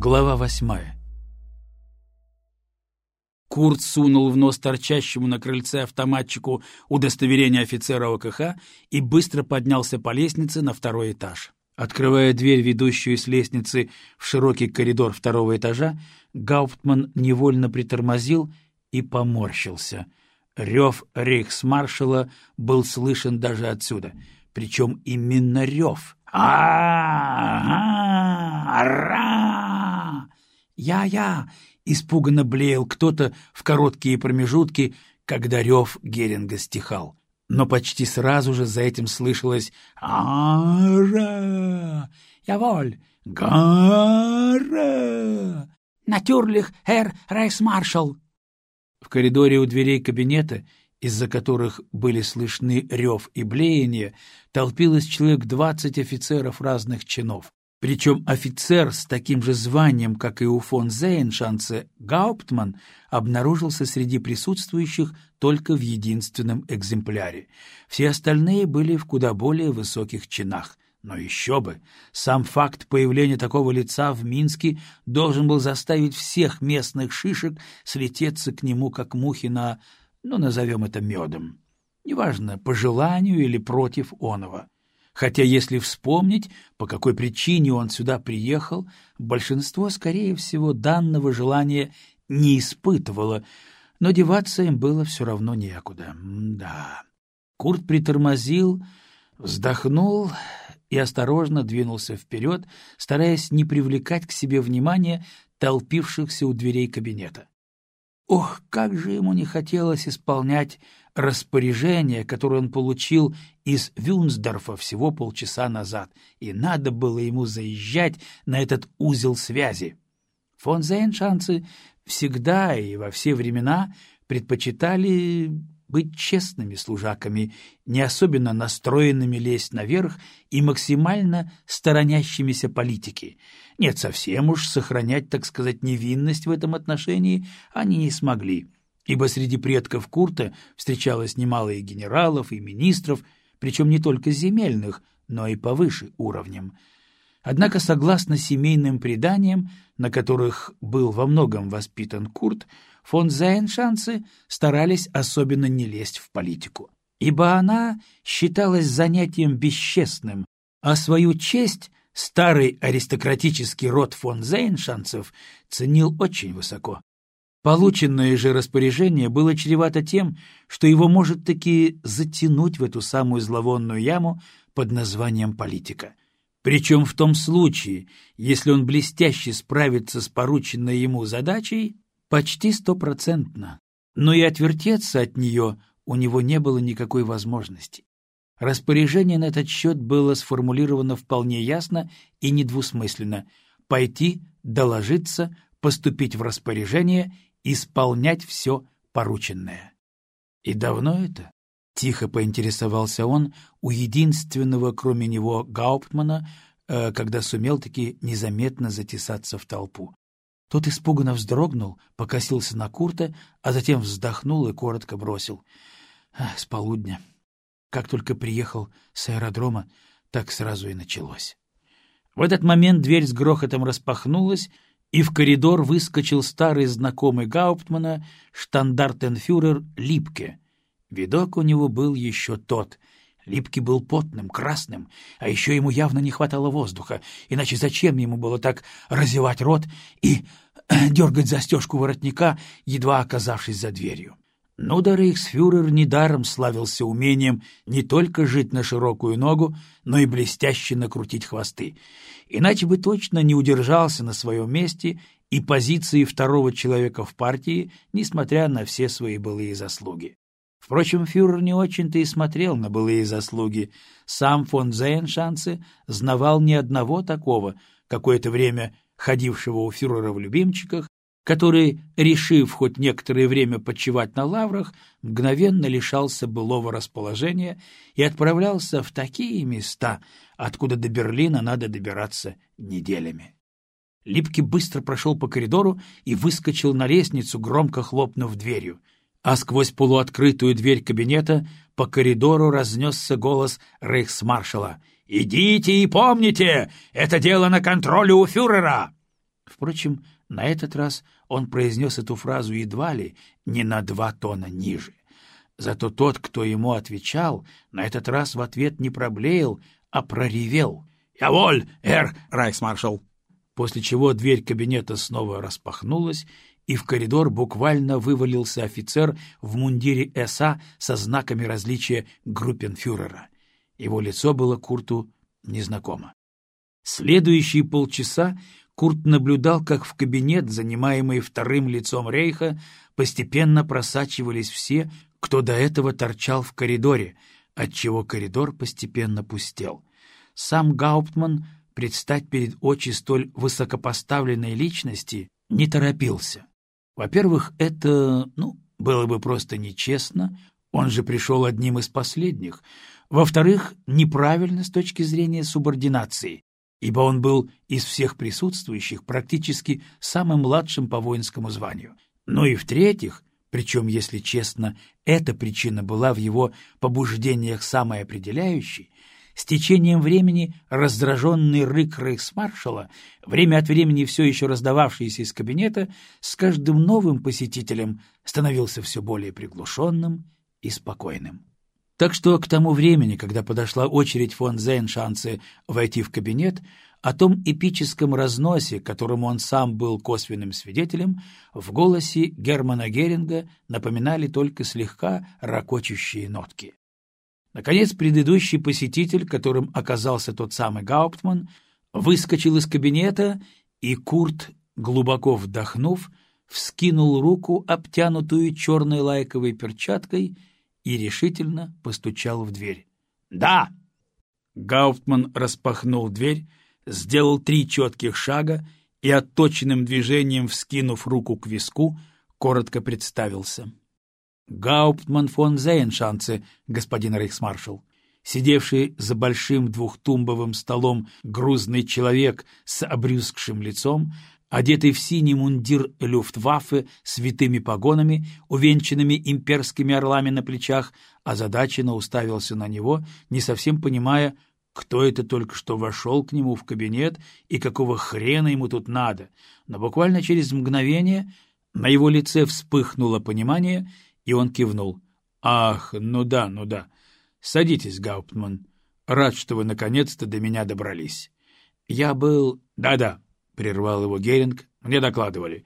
Глава 8. Курт сунул в нос торчащему на крыльце автоматчику удостоверение офицера ОКХ и быстро поднялся по лестнице на второй этаж. Открывая дверь, ведущую с лестницы в широкий коридор второго этажа, Гауптман невольно притормозил и поморщился. Рев рейхсмаршала был слышен даже отсюда, причем именно рев. «А-а-а-ра!» «Я-я!» — испуганно блеял кто-то в короткие промежутки, когда рев Геринга стихал. Но почти сразу же за этим слышалось «А-ра! Яволь! Гара! Натюрлих, Herr Рейхсмаршал!» В коридоре у дверей кабинета, из-за которых были слышны рев и блеяние, толпилось человек 20 офицеров разных чинов. Причем офицер с таким же званием, как и у фон Зейншанце, Гауптман, обнаружился среди присутствующих только в единственном экземпляре. Все остальные были в куда более высоких чинах. Но еще бы! Сам факт появления такого лица в Минске должен был заставить всех местных шишек слететься к нему, как мухи на, назовем это медом. Неважно, по желанию или против оного. Хотя, если вспомнить, по какой причине он сюда приехал, большинство, скорее всего, данного желания не испытывало, но деваться им было все равно некуда. Да. Курт притормозил, вздохнул и осторожно двинулся вперед, стараясь не привлекать к себе внимания толпившихся у дверей кабинета. Ох, как же ему не хотелось исполнять распоряжение, которое он получил из Вюнсдорфа всего полчаса назад, и надо было ему заезжать на этот узел связи. Фон Зейншанцы всегда и во все времена предпочитали быть честными служаками, не особенно настроенными лезть наверх и максимально сторонящимися политики. Нет, совсем уж сохранять, так сказать, невинность в этом отношении они не смогли, ибо среди предков Курта встречалось немало и генералов, и министров, причем не только земельных, но и повыше уровнем. Однако, согласно семейным преданиям, на которых был во многом воспитан Курт, фон Зейншанцы старались особенно не лезть в политику, ибо она считалась занятием бесчестным, а свою честь старый аристократический род фон Зейншанцев ценил очень высоко. Полученное же распоряжение было чревато тем, что его может таки затянуть в эту самую зловонную яму под названием политика. Причем в том случае, если он блестяще справится с порученной ему задачей, почти 100%, но и отвертеться от нее у него не было никакой возможности. Распоряжение на этот счет было сформулировано вполне ясно и недвусмысленно — пойти, доложиться, поступить в распоряжение, исполнять все порученное. И давно это? Тихо поинтересовался он у единственного, кроме него, Гауптмана, когда сумел таки незаметно затесаться в толпу. Тот испуганно вздрогнул, покосился на Курта, а затем вздохнул и коротко бросил: «С полудня. Как только приехал с аэродрома, так сразу и началось». В этот момент дверь с грохотом распахнулась, и в коридор выскочил старый знакомый Гауптмана, штандартенфюрер Липке. Видок у него был еще тот. Липке был потным, красным, а еще ему явно не хватало воздуха, иначе зачем ему было так разевать рот и дергать застежку воротника, едва оказавшись за дверью? Ну да рейхсфюрер недаром славился умением не только жить на широкую ногу, но и блестяще накрутить хвосты. Иначе бы точно не удержался на своем месте и позиции второго человека в партии, несмотря на все свои былые заслуги. Впрочем, фюрер не очень-то и смотрел на былые заслуги. Сам фон Зейншанце знавал ни одного такого, какое-то время ходившего у фюрера в любимчиках, который, решив хоть некоторое время почивать на лаврах, мгновенно лишался былого расположения и отправлялся в такие места, откуда до Берлина надо добираться неделями. Липке быстро прошел по коридору и выскочил на лестницу, громко хлопнув дверью. А сквозь полуоткрытую дверь кабинета по коридору разнесся голос рейхсмаршала: «Идите и помните, это дело на контроле у фюрера!» Впрочем, на этот раз он произнес эту фразу едва ли не на 2 тона ниже. Зато тот, кто ему отвечал, на этот раз в ответ не проблеял, а проревел: «Яволь, Herr Рейхсмаршал!» После чего дверь кабинета снова распахнулась, и в коридор буквально вывалился офицер в мундире СА со знаками различия группенфюрера. Его лицо было Курту незнакомо. Следующие полчаса Курт наблюдал, как в кабинет, занимаемый вторым лицом рейха, постепенно просачивались все, кто до этого торчал в коридоре, отчего коридор постепенно пустел. Сам Гауптман предстать перед очи столь высокопоставленной личности не торопился. Во-первых, это, было бы просто нечестно, он же пришел одним из последних. Во-вторых, неправильно с точки зрения субординации, ибо он был из всех присутствующих практически самым младшим по воинскому званию. Ну и в-третьих, причем, если честно, эта причина была в его побуждениях самой определяющей, с течением времени раздраженный рык рейхсмаршала, время от времени все еще раздававшийся из кабинета, с каждым новым посетителем становился все более приглушенным и спокойным. Так что к тому времени, когда подошла очередь фон Зейншанце войти в кабинет, о том эпическом разносе, которому он сам был косвенным свидетелем, в голосе Германа Геринга напоминали только слегка ракочущие нотки. Наконец, предыдущий посетитель, которым оказался тот самый Гауптман, выскочил из кабинета, и Курт, глубоко вдохнув, вскинул руку, обтянутую черной лайковой перчаткой, и решительно постучал в дверь. «Да!» Гауптман распахнул дверь, сделал 3 четких шага и, отточенным движением вскинув руку к виску, коротко представился. «Гауптман фон Зейншанце, господин рейхсмаршал». Сидевший за большим 2-тумбовым столом грузный человек с обрюзгшим лицом, одетый в синий мундир люфтваффе с витыми погонами, увенчанными имперскими орлами на плечах, озадаченно уставился на него, не совсем понимая, кто это только что вошел к нему в кабинет и какого хрена ему тут надо. Но буквально через мгновение на его лице вспыхнуло понимание, и он кивнул. «Ах, ну да. Садитесь, Гауптман. Рад, что вы наконец-то до меня добрались. Я был...» «Да», — прервал его Геринг, — «мне докладывали.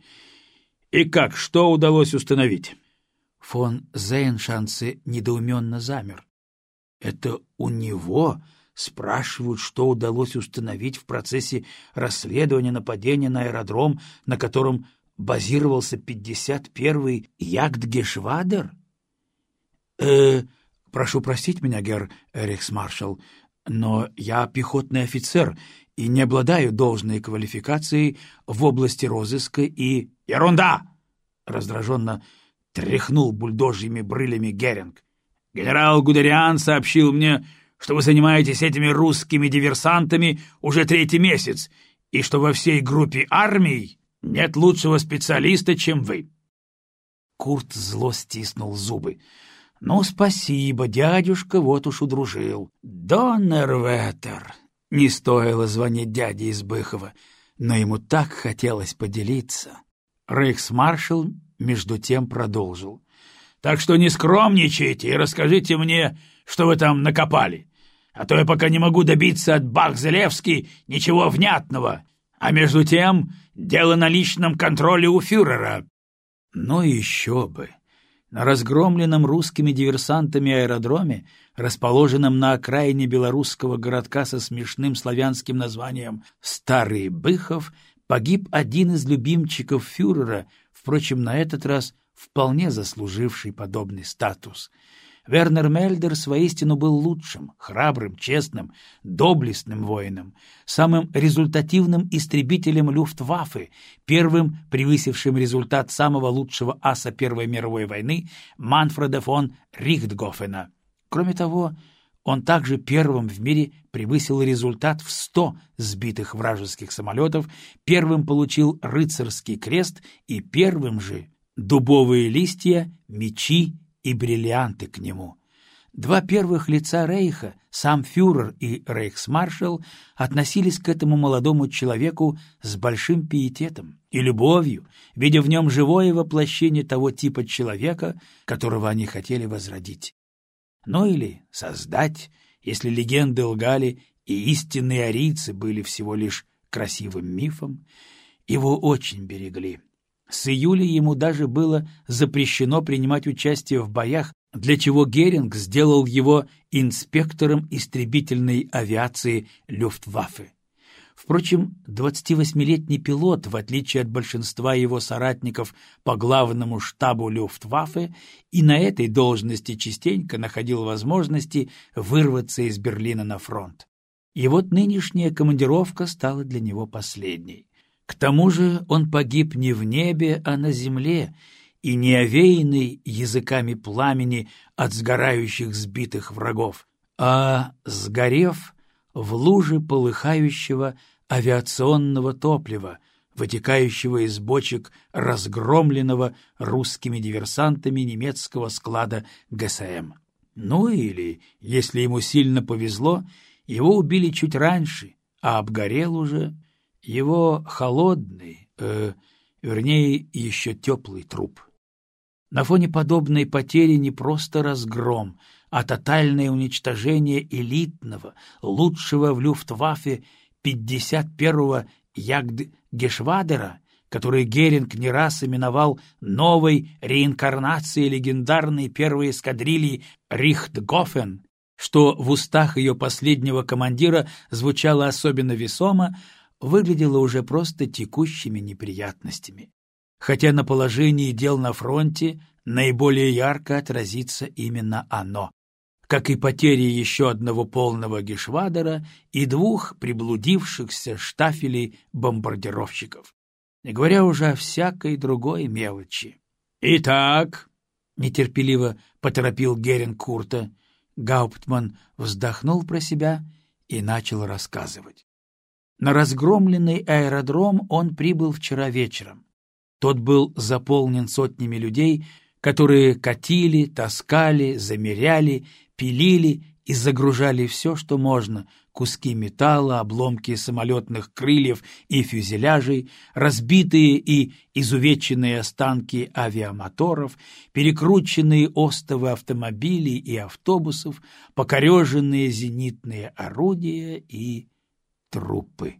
И как, что удалось установить?» Фон Зейншанце недоуменно замер. «Это у него спрашивают, что удалось установить в процессе расследования нападения на аэродром, на котором базировался 51-й Ягдгешвадер? Прошу простить меня, герр рейхсмаршал, но я пехотный офицер и не обладаю должной квалификацией в области розыска и...» «Ерунда!» — раздраженно тряхнул бульдожьими брылями Геринг. «Генерал Гудериан сообщил мне, что вы занимаетесь этими русскими диверсантами уже 3-й месяц, и что во всей группе армий нет лучшего специалиста, чем вы». Курт зло стиснул зубы. «Ну, спасибо, дядюшка, вот уж удружил. Доннерветер!» Не стоило звонить дяде из Быхова, но ему так хотелось поделиться. Рейхсмаршал между тем продолжил. «Так что не скромничайте и расскажите мне, что вы там накопали. А то я пока не могу добиться от Бах-Зелевски ничего внятного. А между тем дело на личном контроле у фюрера». Ну еще бы! На разгромленном русскими диверсантами аэродроме, расположенном на окраине белорусского городка со смешным славянским названием Старый Быхов, погиб один из любимчиков фюрера, впрочем, на этот раз вполне заслуживший подобный статус. Вернер Мельдерс воистину был лучшим, храбрым, честным, доблестным воином, самым результативным истребителем Люфтваффе, первым превысившим результат самого лучшего аса Первой мировой войны Манфреда фон Рихтгофена. Кроме того, он также первым в мире превысил результат в 100 сбитых вражеских самолетов, первым получил рыцарский крест и первым же дубовые листья, мечи и бриллианты к нему. Два первых лица Рейха, сам фюрер и рейхсмаршал, относились к этому молодому человеку с большим пиететом и любовью, видя в нем живое воплощение того типа человека, которого они хотели возродить. Ну или создать, если легенды лгали и истинные арийцы были всего лишь красивым мифом. Его очень берегли. С июля ему даже было запрещено принимать участие в боях, для чего Геринг сделал его инспектором истребительной авиации Люфтваффе. Впрочем, 28-летний пилот, в отличие от большинства его соратников по главному штабу Люфтваффе, и на этой должности частенько находил возможности вырваться из Берлина на фронт. И вот нынешняя командировка стала для него последней. К тому же он погиб не в небе, а на земле, и не овеянный языками пламени от сгорающих сбитых врагов, а сгорев в луже полыхающего авиационного топлива, вытекающего из бочек разгромленного русскими диверсантами немецкого склада ГСМ. Ну или, если ему сильно повезло, его убили чуть раньше, а обгорел уже его холодный, вернее, еще теплый труп. На фоне подобной потери не просто разгром, а тотальное уничтожение элитного, лучшего в Люфтваффе 51-го Ягдгешвадера, который Геринг не раз именовал новой реинкарнацией легендарной первой эскадрильи Рихтгофен, что в устах ее последнего командира звучало особенно весомо, выглядело уже просто текущими неприятностями. Хотя на положении дел на фронте наиболее ярко отразится именно оно, как и потери еще одного полного Гешвадера и двух приблудившихся штафелей бомбардировщиков, не говоря уже о всякой другой мелочи. «Итак», — нетерпеливо поторопил Геринг Курта, Гауптман вздохнул про себя и начал рассказывать. На разгромленный аэродром он прибыл вчера вечером. Тот был заполнен сотнями людей, которые катили, таскали, замеряли, пилили и загружали все, что можно: куски металла, обломки самолетных крыльев и фюзеляжей, разбитые и изувеченные останки авиамоторов, перекрученные остовы автомобилей и автобусов, покореженные зенитные орудия и трупы.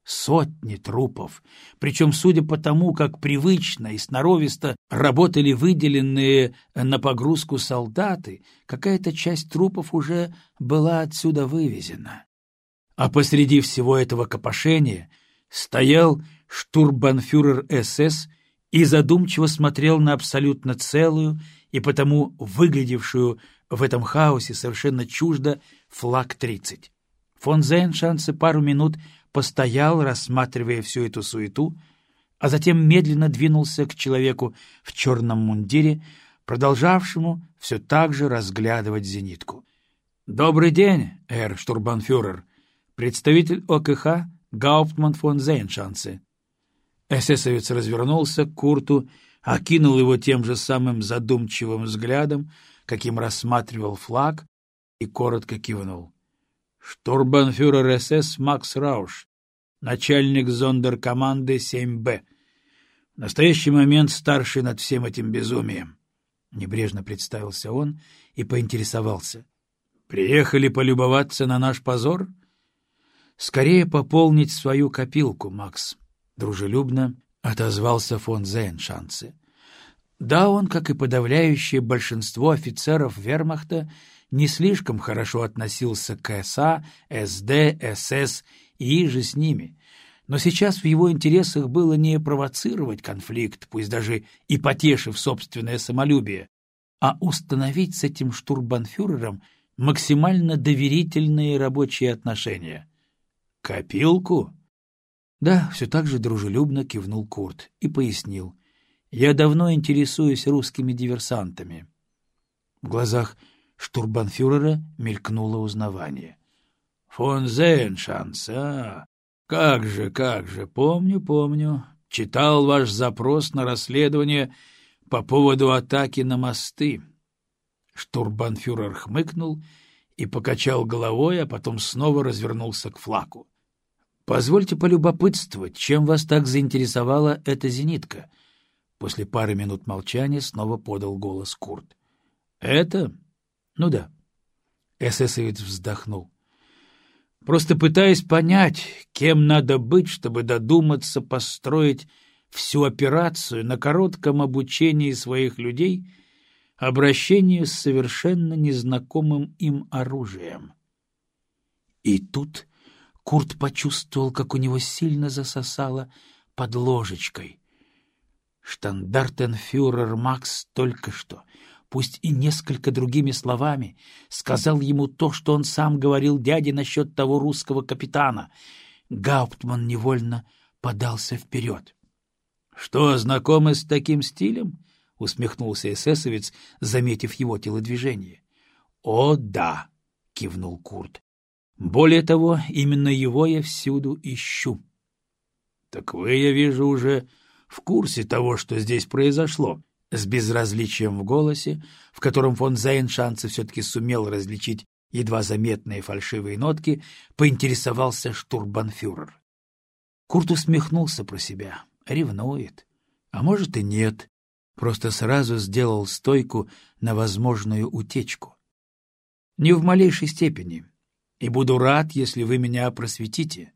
Сотни трупов, причем, судя по тому, как привычно и сноровисто работали выделенные на погрузку солдаты, какая-то часть трупов уже была отсюда вывезена. А посреди всего этого копошения стоял штурмбанфюрер СС и задумчиво смотрел на абсолютно целую и потому выглядевшую в этом хаосе совершенно чуждо флаг-30. Фон Зейншанце пару минут постоял, рассматривая всю эту суету, а затем медленно двинулся к человеку в черном мундире, продолжавшему все так же разглядывать зенитку. «Добрый день, Herr штурмбанфюрер, представитель ОКХ Гауптман фон Зейншанце». Эсэсовец развернулся к Курту, окинул его тем же самым задумчивым взглядом, каким рассматривал флаг, и коротко кивнул. «Штурмбанфюрер СС Макс Рауш, начальник зондеркоманды 7Б. В настоящий момент старший над всем этим безумием». Небрежно представился он и поинтересовался. «Приехали полюбоваться на наш позор?» «Скорее пополнить свою копилку, Макс», — дружелюбно отозвался фон Зейншанце. Да, он, как и подавляющее большинство офицеров вермахта, не слишком хорошо относился к СА, СД, СС и же с ними. Но сейчас в его интересах было не провоцировать конфликт, пусть даже и потешив собственное самолюбие, а установить с этим штурмбанфюрером максимально доверительные рабочие отношения. «Копилку?» Да, все так же дружелюбно кивнул Курт и пояснил. «Я давно интересуюсь русскими диверсантами». В глазах штурмбанфюрера мелькнуло узнавание. «Фон Зейншанце, как же, помню. Читал ваш запрос на расследование по поводу атаки на мосты. Штурмбанфюрер хмыкнул и покачал головой, а потом снова развернулся к флаку. — Позвольте полюбопытствовать, чем вас так заинтересовала эта зенитка? После пары минут молчания снова подал голос Курт. — Это? Ну да. Эсэсовец вздохнул. — Просто пытаюсь понять, кем надо быть, чтобы додуматься построить всю операцию на коротком обучении своих людей обращению с совершенно незнакомым им оружием. И тут Курт почувствовал, как у него сильно засосало под ложечкой. Штандартенфюрер Макс только что, пусть и несколько другими словами, сказал ему то, что он сам говорил дяде насчет того русского капитана. Гауптман невольно подался вперед. — Что, знакомы с таким стилем? — усмехнулся эсэсовец, заметив его телодвижение. — О, да! — кивнул Курт. — Более того, именно его я всюду ищу. — Так вы, я вижу, уже в курсе того, что здесь произошло. С безразличием в голосе, в котором фон Зайншанце все-таки сумел различить едва заметные фальшивые нотки, поинтересовался штурмбанфюрер. Курт усмехнулся про себя. Ревнует. А может и нет. Просто сразу сделал стойку на возможную утечку. Не в малейшей степени. И буду рад, если вы меня просветите.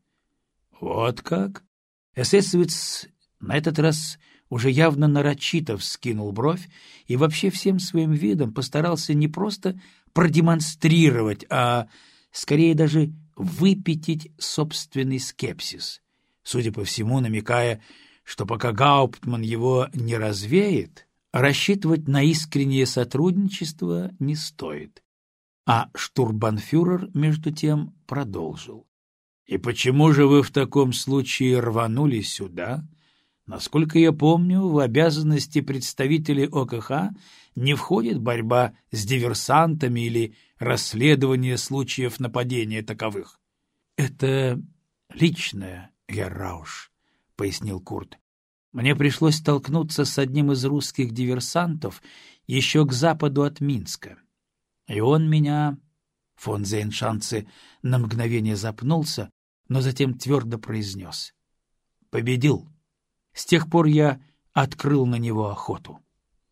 Вот как? Эсэсовец на этот раз уже явно нарочито вскинул бровь и вообще всем своим видом постарался не просто продемонстрировать, а скорее даже выпятить собственный скепсис, судя по всему, намекая, что пока Гауптман его не развеет, рассчитывать на искреннее сотрудничество не стоит. А штурмбанфюрер, между тем, продолжил. — И почему же вы в таком случае рванули сюда? Насколько я помню, в обязанности представителей ОКХ не входит борьба с диверсантами или расследование случаев нападения таковых. — Это личное, герр Рауш, — пояснил Курт. — Мне пришлось столкнуться с одним из русских диверсантов еще к западу от Минска. И он меня... Фон Зейншанце на мгновение запнулся, но затем твердо произнес. — Победил. С тех пор я открыл на него охоту.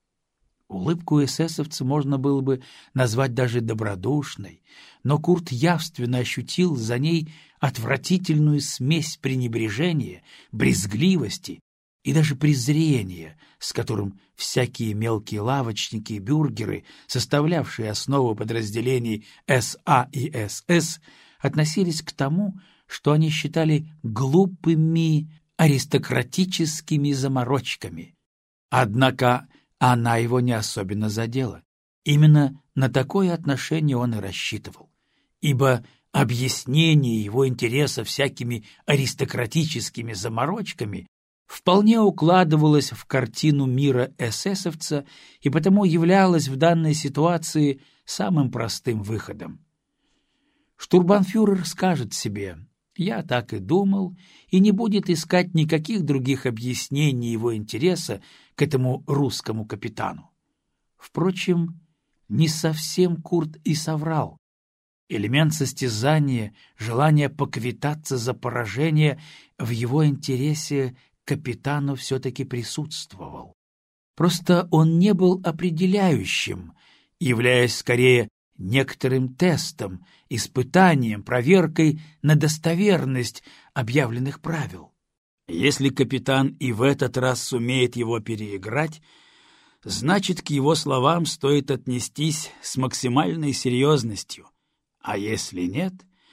Улыбку эсэсовца можно было бы назвать даже добродушной, но Курт явственно ощутил за ней отвратительную смесь пренебрежения, брезгливости и даже презрения, с которым всякие мелкие лавочники и бюргеры, составлявшие основу подразделений СА и СС, относились к тому, что они считали глупыми аристократическими заморочками. Однако она его не особенно задела. Именно на такое отношение он и рассчитывал, ибо объяснение его интереса всякими аристократическими заморочками вполне укладывалось в картину мира эсэсовца и потому являлось в данной ситуации самым простым выходом. Штурмбанфюрер скажет себе: «Я так и думал», и не будет искать никаких других объяснений его интереса к этому русскому капитану. Впрочем, не совсем Курт и соврал. Элемент состязания, желание поквитаться за поражение в его интересе капитану все-таки присутствовал. Просто он не был определяющим, являясь скорее некоторым тестом, испытанием, проверкой на достоверность объявленных правил. Если капитан и в этот раз сумеет его переиграть, значит, к его словам стоит отнестись с максимальной серьезностью, а если нет,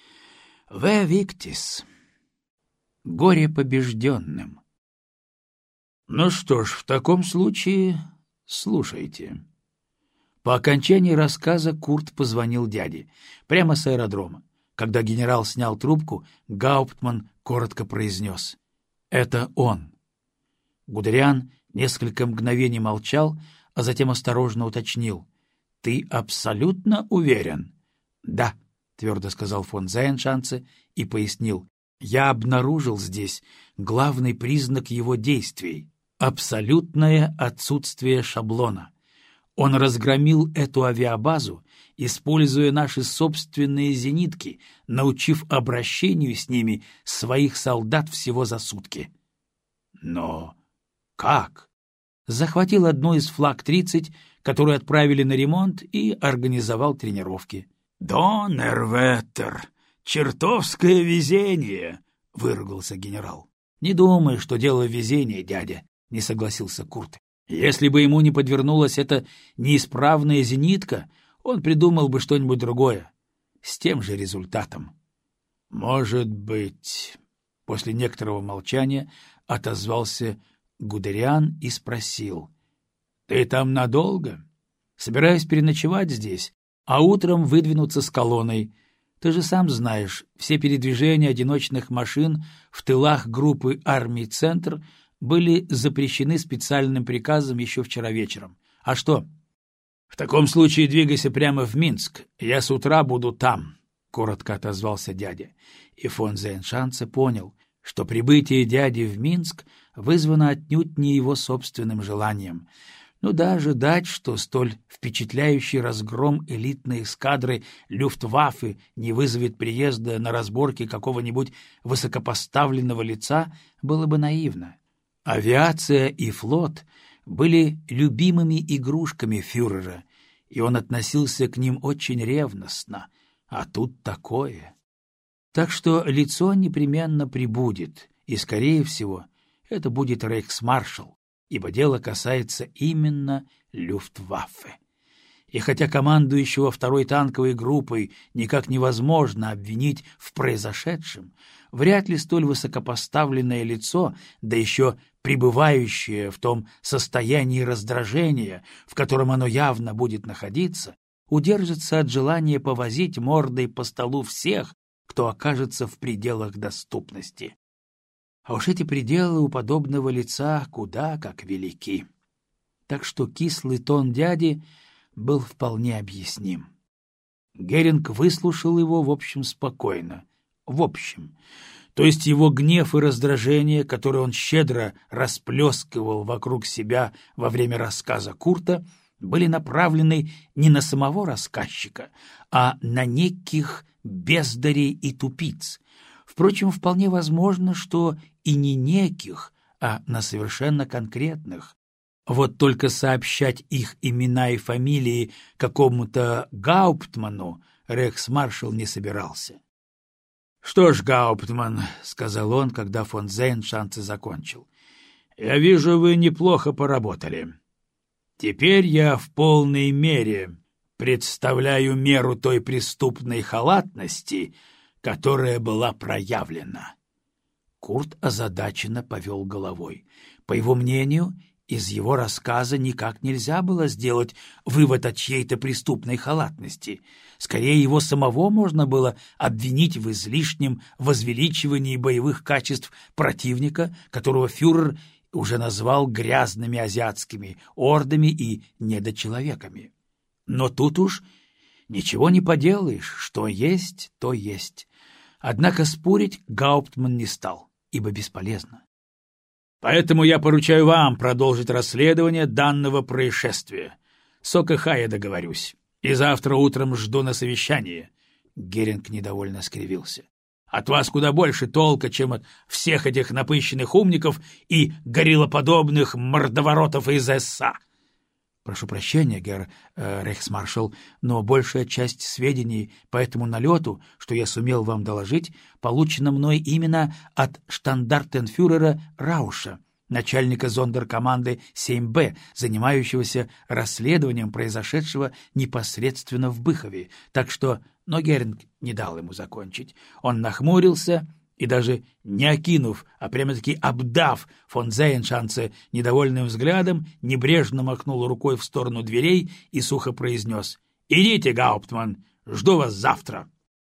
«Ve victis» — горе побежденным. Ну что ж, в таком случае слушайте. По окончании рассказа Курт позвонил дяде, прямо с аэродрома. Когда генерал снял трубку, Гауптман коротко произнес: «Это он». Гудериан несколько мгновений молчал, а затем осторожно уточнил: «Ты абсолютно уверен?» «Да», — твердо сказал фон Зайншанце и пояснил: «Я обнаружил здесь главный признак его действий — абсолютное отсутствие шаблона. Он разгромил эту авиабазу, используя наши собственные зенитки, научив обращению с ними своих солдат всего за сутки. Но как? Захватил одну из флаг-30, которую отправили на ремонт, и организовал тренировки. «Доннерветтер! Чертовское везение!» — выругался генерал. «Не думай, что дело в везении, дядя», — не согласился Курт. «Если бы ему не подвернулась эта неисправная зенитка, он придумал бы что-нибудь другое, с тем же результатом». «Может быть...» — после некоторого молчания отозвался Гудериан и спросил. — Ты там надолго? Собираюсь переночевать здесь, а утром выдвинуться с колонной. Ты же сам знаешь, все передвижения одиночных машин в тылах группы армий «Центр» были запрещены специальным приказом еще вчера вечером. А что? — В таком случае двигайся прямо в Минск. Я с утра буду там, — коротко отозвался дядя. И фон Зейншанце понял, что прибытие дяди в Минск вызвано отнюдь не его собственным желанием. Ну да, ожидать, что столь впечатляющий разгром элитной эскадры Люфтваффе не вызовет приезда на разборки какого-нибудь высокопоставленного лица, было бы наивно. Авиация и флот были любимыми игрушками фюрера, и он относился к ним очень ревностно, а тут такое. Так что лицо непременно прибудет, и, скорее всего, это будет рейхсмаршал, ибо дело касается именно Люфтваффе. И хотя командующего второй танковой группой никак невозможно обвинить в произошедшем, вряд ли столь высокопоставленное лицо, да еще пребывающее в том состоянии раздражения, в котором оно явно будет находиться, удержится от желания повозить мордой по столу всех, кто окажется в пределах доступности. А уж эти пределы у подобного лица куда как велики. Так что кислый тон дяди был вполне объясним. Геринг выслушал его, в общем, спокойно. В общем. То есть его гнев и раздражение, которые он щедро расплескивал вокруг себя во время рассказа Курта, были направлены не на самого рассказчика, а на неких бездарей и тупиц. Впрочем, вполне возможно, что и не неких, а на совершенно конкретных. Вот только сообщать их имена и фамилии какому-то Гауптману рейхсмаршал не собирался. — Что ж, Гауптман, — сказал он, когда фон Зейншанце закончил, — я вижу, вы неплохо поработали. Теперь я в полной мере представляю меру той преступной халатности, которая была проявлена. Курт озадаченно повел головой. По его мнению, из его рассказа никак нельзя было сделать вывод о чьей-то преступной халатности. Скорее, его самого можно было обвинить в излишнем возвеличивании боевых качеств противника, которого фюрер уже назвал грязными азиатскими ордами и недочеловеками. Но тут уж ничего не поделаешь, что есть, то есть. Однако спорить Гауптман не стал, ибо бесполезно. Поэтому я поручаю вам продолжить расследование данного происшествия. С ОКХ я договорюсь. И завтра утром жду на совещание. Геринг недовольно скривился. От вас куда больше толка, чем от всех этих напыщенных умников и гориллоподобных мордоворотов из СА. Прошу прощения, герр рейхсмаршал, но большая часть сведений по этому налету, что я сумел вам доложить, получена мной именно от штандартенфюрера Рауша, начальника зондеркоманды 7Б, занимающегося расследованием произошедшего непосредственно в Быхове, так что... Но Геринг не дал ему закончить. Он нахмурился и, даже не окинув, а прямо-таки обдав фон Зейншанце недовольным взглядом, небрежно махнул рукой в сторону дверей и сухо произнес: «Идите, Гауптман, жду вас завтра».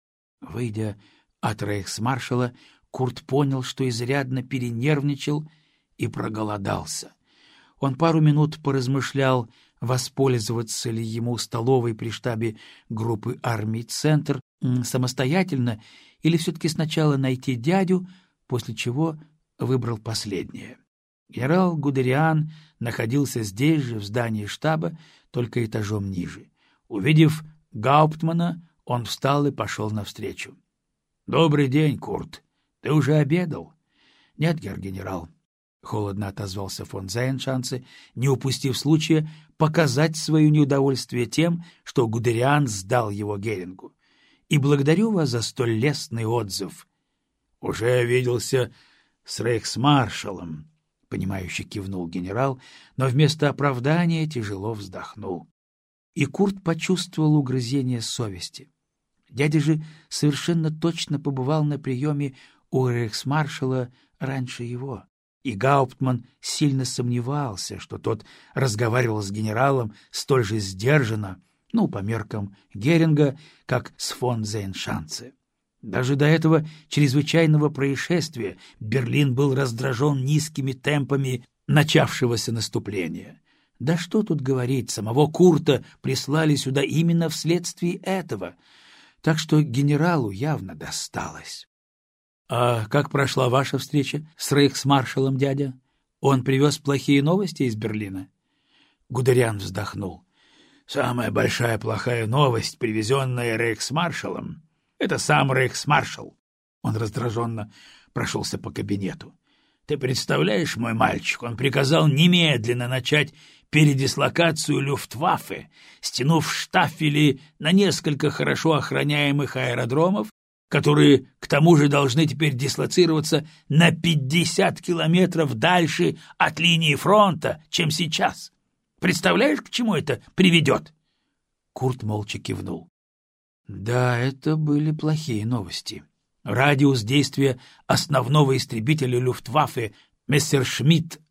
Выйдя от рейхсмаршала, Курт понял, что изрядно перенервничал и проголодался. Он пару минут поразмышлял, воспользоваться ли ему столовой при штабе группы армий «Центр» самостоятельно или все-таки сначала найти дядю, после чего выбрал последнее. Генерал Гудериан находился здесь же, в здании штаба, только этажом ниже. Увидев Гауптмана, он встал и пошел навстречу. — Добрый день, Курт. Ты уже обедал? — Нет, герр-генерал, — холодно отозвался фон Зайншанце, не упустив случая показать свое неудовольствие тем, что Гудериан сдал его Герингу. — И благодарю вас за столь лестный отзыв. — Уже виделся с рейхсмаршалом, — понимающе кивнул генерал, но вместо оправдания тяжело вздохнул. И Курт почувствовал угрызение совести. Дядя же совершенно точно побывал на приеме у рейхсмаршала раньше его, и Гауптман сильно сомневался, что тот разговаривал с генералом столь же сдержанно, по меркам Геринга, как с фон Зейншанце. Даже до этого чрезвычайного происшествия Берлин был раздражен низкими темпами начавшегося наступления. Да что тут говорить, самого Курта прислали сюда именно вследствие этого, так что генералу явно досталось. — А как прошла ваша встреча с рейхсмаршалом, дядя? Он привез плохие новости из Берлина? Гудериан вздохнул. — Самая большая плохая новость, привезенная рейхсмаршалом, — это сам рейхсмаршал. Он раздраженно прошелся по кабинету. — Ты представляешь, мой мальчик, он приказал немедленно начать передислокацию Люфтваффе, стянув штафели на несколько хорошо охраняемых аэродромов, которые, к тому же, должны теперь дислоцироваться на 50 километров дальше от линии фронта, чем сейчас. Представляешь, к чему это приведет? Курт молча кивнул. Да, это были плохие новости. Радиус действия основного истребителя Люфтваффе Мессершмитт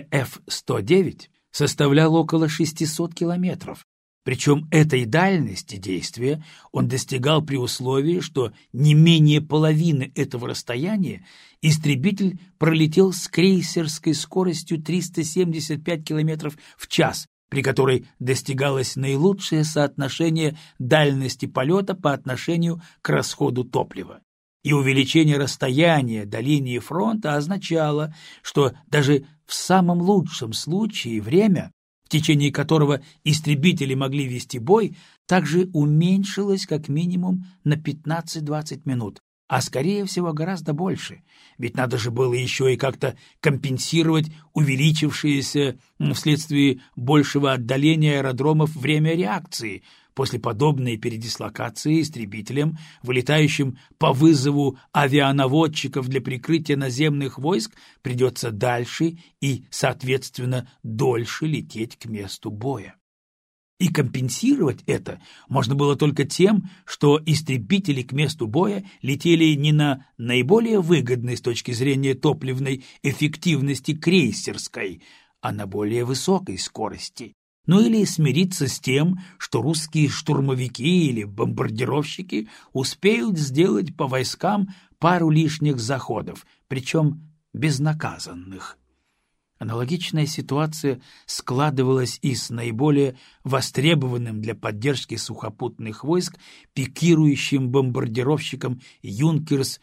БФ-109 составлял около 600 километров, причем этой дальности действия он достигал при условии, что не менее половины этого расстояния истребитель пролетел с крейсерской скоростью 375 километров в час, при которой достигалось наилучшее соотношение дальности полета по отношению к расходу топлива. И увеличение расстояния до линии фронта означало, что даже в самом лучшем случае время, в течение которого истребители могли вести бой, также уменьшилось как минимум на 15-20 минут, а скорее всего гораздо больше, ведь надо же было еще и как-то компенсировать увеличившееся вследствие большего отдаления аэродромов время реакции. После подобной передислокации истребителям, вылетающим по вызову авианаводчиков для прикрытия наземных войск, придется дальше и, соответственно, дольше лететь к месту боя. И компенсировать это можно было только тем, что истребители к месту боя летели не на наиболее выгодной с точки зрения топливной эффективности крейсерской, а на более высокой скорости. Или смириться с тем, что русские штурмовики или бомбардировщики успеют сделать по войскам пару лишних заходов, причем безнаказанных. Аналогичная ситуация складывалась и с наиболее востребованным для поддержки сухопутных войск пикирующим бомбардировщиком «Юнкерс»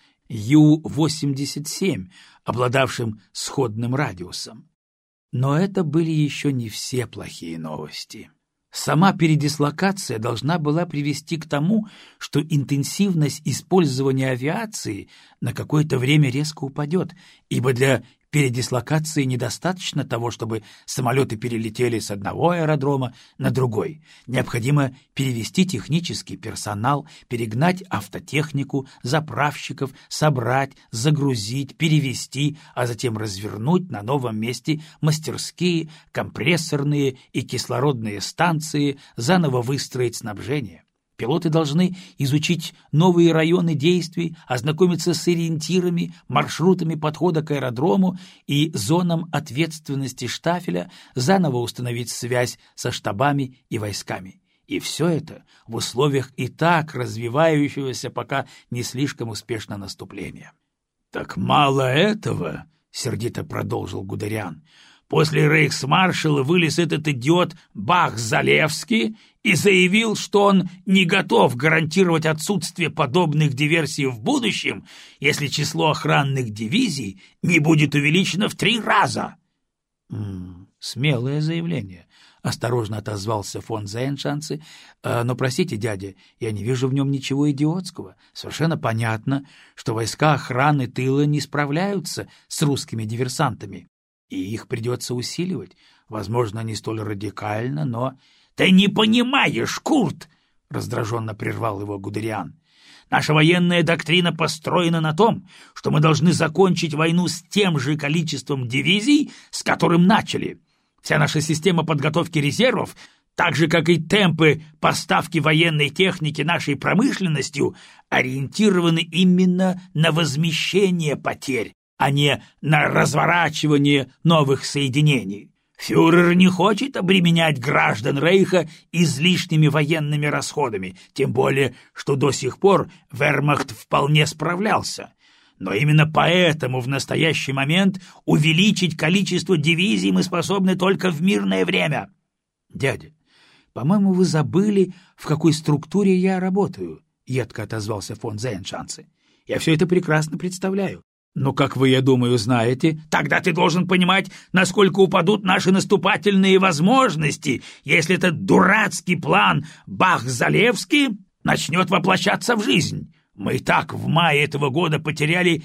Ю-87, обладавшим сходным радиусом. Но это были еще не все плохие новости. Сама передислокация должна была привести к тому, что интенсивность использования авиации на какое-то время резко упадет, ибо для передислокации недостаточно того, чтобы самолеты перелетели с одного аэродрома на другой. Необходимо перевести технический персонал, перегнать автотехнику, заправщиков, собрать, загрузить, перевести, а затем развернуть на новом месте мастерские, компрессорные и кислородные станции, заново выстроить снабжение. Пилоты должны изучить новые районы действий, ознакомиться с ориентирами, маршрутами подхода к аэродрому и зонам ответственности штафеля, заново установить связь со штабами и войсками. И все это в условиях и так развивающегося пока не слишком успешно наступления. — Так мало этого, — сердито продолжил Гудериан. После рейхсмаршала вылез этот идиот Бах-Залевский и заявил, что он не готов гарантировать отсутствие подобных диверсий в будущем, если число охранных дивизий не будет увеличено в 3 раза. Смелое заявление, — осторожно отозвался фон Зейншанце. Но, простите, дядя, я не вижу в нем ничего идиотского. Совершенно понятно, что войска охраны тыла не справляются с русскими диверсантами, и их придется усиливать. Возможно, не столь радикально, но... — Ты не понимаешь, Курт! — раздраженно прервал его Гудериан. Наша военная доктрина построена на том, что мы должны закончить войну с тем же количеством дивизий, с которым начали. Вся наша система подготовки резервов, так же, как и темпы поставки военной техники нашей промышленностью, ориентированы именно на возмещение потерь, а не на разворачивание новых соединений. Фюрер не хочет обременять граждан Рейха излишними военными расходами, тем более, что до сих пор вермахт вполне справлялся. Но именно поэтому в настоящий момент увеличить количество дивизий мы способны только в мирное время. — Дядя, по-моему, вы забыли, в какой структуре я работаю, — едко отозвался фон Зейншанце. — Я все это прекрасно представляю. Но, как вы, я думаю, знаете, тогда ты должен понимать, насколько упадут наши наступательные возможности, если этот дурацкий план Бах-Залевский начнет воплощаться в жизнь. Мы и так в мае этого года потеряли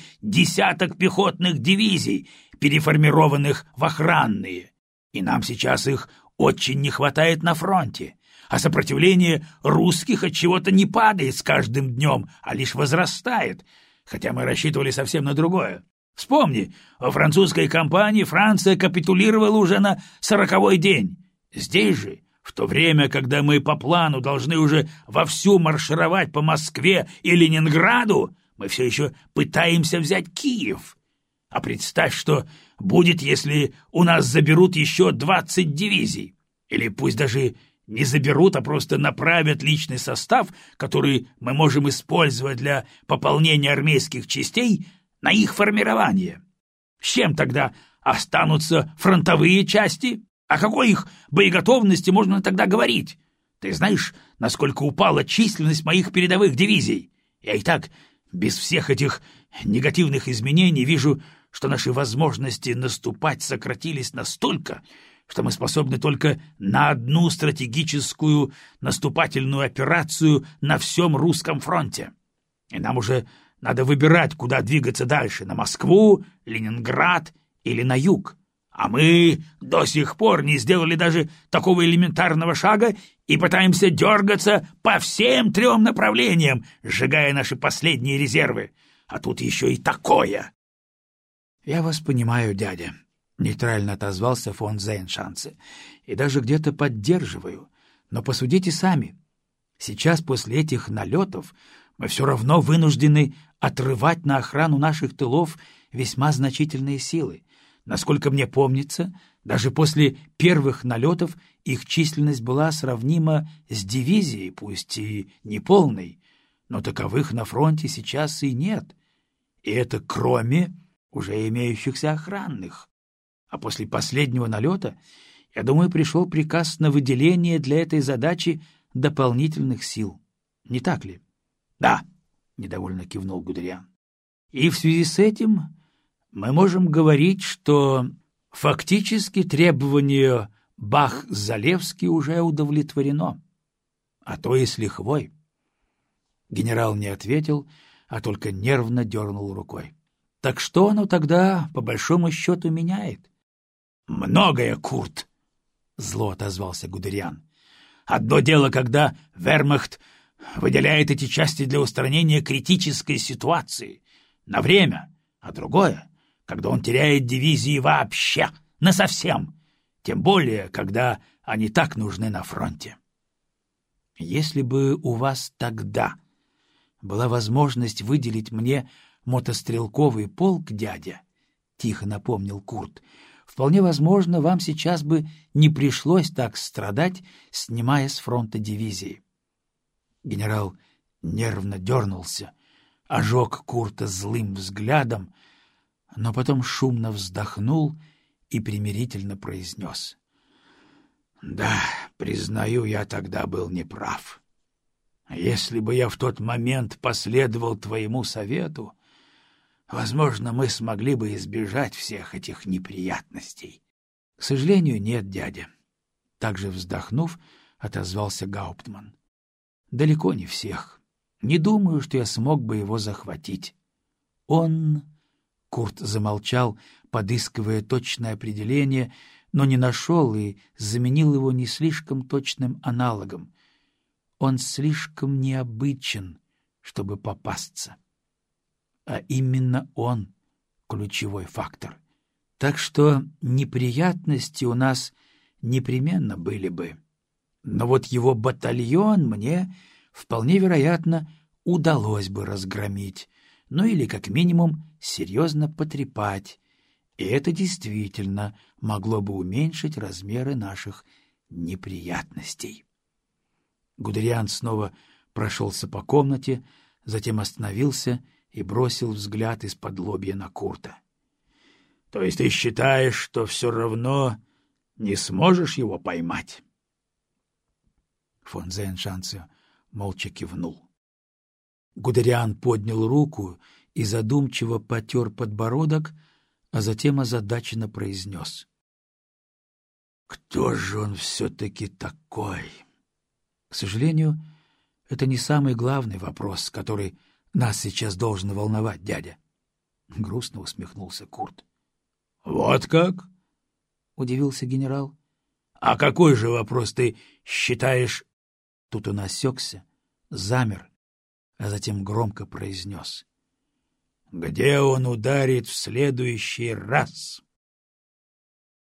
10 пехотных дивизий, переформированных в охранные, и нам сейчас их очень не хватает на фронте, а сопротивление русских от чего-то не падает с каждым днем, а лишь возрастает, хотя мы рассчитывали совсем на другое. Вспомни, во французской кампании Франция капитулировала уже на 40-й день. Здесь же, в то время, когда мы по плану должны уже вовсю маршировать по Москве и Ленинграду, мы все еще пытаемся взять Киев. А представь, что будет, если у нас заберут еще 20 дивизий. Или пусть даже не заберут, а просто направят личный состав, который мы можем использовать для пополнения армейских частей, на их формирование. С чем тогда останутся фронтовые части? О какой их боеготовности можно тогда говорить? Ты знаешь, насколько упала численность моих передовых дивизий? Я и так, без всех этих негативных изменений, вижу, что наши возможности наступать сократились настолько, что мы способны только на одну стратегическую наступательную операцию на всем русском фронте. И нам уже надо выбирать, куда двигаться дальше — на Москву, Ленинград или на юг. А мы до сих пор не сделали даже такого элементарного шага и пытаемся дергаться по всем 3 направлениям, сжигая наши последние резервы. А тут еще и такое. — Я вас понимаю, дядя, — нейтрально отозвался фон Зейншанце, — и даже где-то поддерживаю. Но посудите сами. Сейчас, после этих налетов, мы все равно вынуждены отрывать на охрану наших тылов весьма значительные силы. Насколько мне помнится, даже после первых налетов их численность была сравнима с дивизией, пусть и неполной, но таковых на фронте сейчас и нет. И это кроме уже имеющихся охранных. А после последнего налета, я думаю, пришел приказ на выделение для этой задачи дополнительных сил. Не так ли? — Да, — недовольно кивнул Гудериан. — И в связи с этим мы можем говорить, что фактически требование Бах-Залевский уже удовлетворено, а то и с лихвой. Генерал не ответил, а только нервно дернул рукой. — Так что оно тогда, по большому счету, меняет? — Многое, Курт, — зло отозвался Гудериан. — Одно дело, когда вермахт выделяет эти части для устранения критической ситуации на время, а другое — когда он теряет дивизии вообще, насовсем, тем более, когда они так нужны на фронте. Если бы у вас тогда была возможность выделить мне мотострелковый полк, дядя, — тихо напомнил Курт, — вполне возможно, вам сейчас бы не пришлось так страдать, снимая с фронта дивизии. Генерал нервно дернулся, ожег Курта злым взглядом, но потом шумно вздохнул и примирительно произнес: — Да, признаю, я тогда был неправ. Если бы я в тот момент последовал твоему совету, возможно, мы смогли бы избежать всех этих неприятностей. К К сожалению, нет, дядя. Также вздохнув, отозвался Гауптман. Далеко не всех. Не думаю, что я смог бы его захватить. Он... Курт замолчал, подыскивая точное определение, но не нашел и заменил его не слишком точным аналогом. Он слишком необычен, чтобы попасться. А именно он — ключевой фактор. Так что неприятности у нас непременно были бы. Но вот его батальон мне, вполне вероятно, удалось бы разгромить, ну или, как минимум, серьезно потрепать, и это действительно могло бы уменьшить размеры наших неприятностей. Гудериан снова прошелся по комнате, затем остановился и бросил взгляд из-под лобья на Курта. — То есть ты считаешь, что все равно не сможешь его поймать? Фон Зейншанце молча кивнул. Гудериан поднял руку и задумчиво потер подбородок, а затем озадаченно произнес: — Кто же он все-таки такой? К сожалению, это не самый главный вопрос, который нас сейчас должен волновать, дядя. Грустно усмехнулся Курт. — Вот как? — удивился генерал. — А какой же вопрос ты считаешь... Тут он осекся, замер, а затем громко произнес: — Где он ударит в следующий раз?